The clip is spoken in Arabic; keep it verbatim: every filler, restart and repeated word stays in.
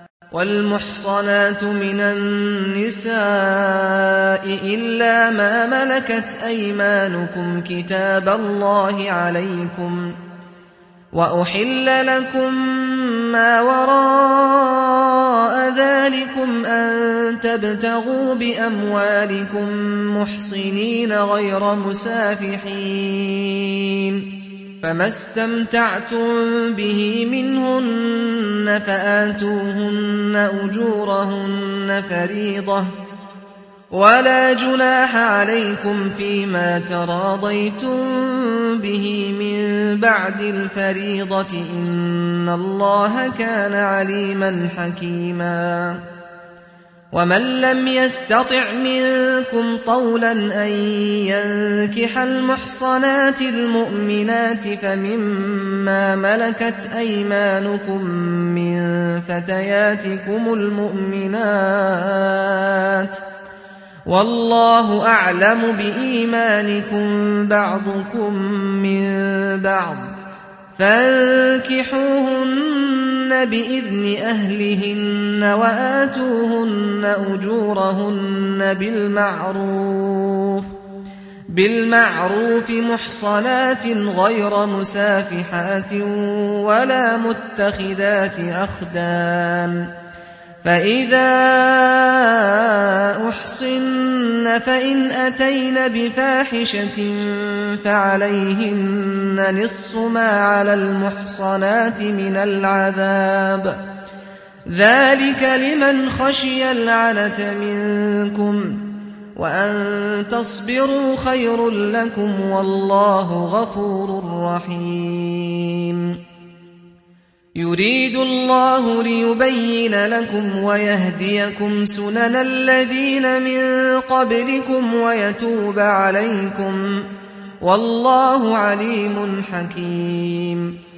والمحصنات من النساء إلا ما ملكت أيمانكم كتاب الله عليكم، وأحل لكم ما وراء ذلكم أن تبتغوا بأموالكم محصنين غير مسافحين، فما استمتعتم به منهن فآتوهن أجورهن فريضة، ولا جناح عليكم فيما تراضيتم به من بعد الفريضة، إن الله كان عليما حكيما. ومن لم يستطع منكم طولا أن ينكح المحصنات المؤمنات فمما ملكت أيمانكم من فتياتكم المؤمنات، والله أعلم بإيمانكم بعضكم من بعض، فانكحوهن بإذن أهلهن وآتوهن أجورهن بالمعروف بالمعروف محصنات غير مسافحات ولا متخذات أخدان، فإذا أحصن فإن أتين بفاحشة فعليهن نصف ما على المحصنات من العذاب، ذلك لمن خشي العنة منكم، وأن تصبروا خير لكم والله غفور رحيم. يريد الله ليبين لكم ويهديكم سنن الذين من قبلكم ويتوب عليكم، والله عليم حكيم.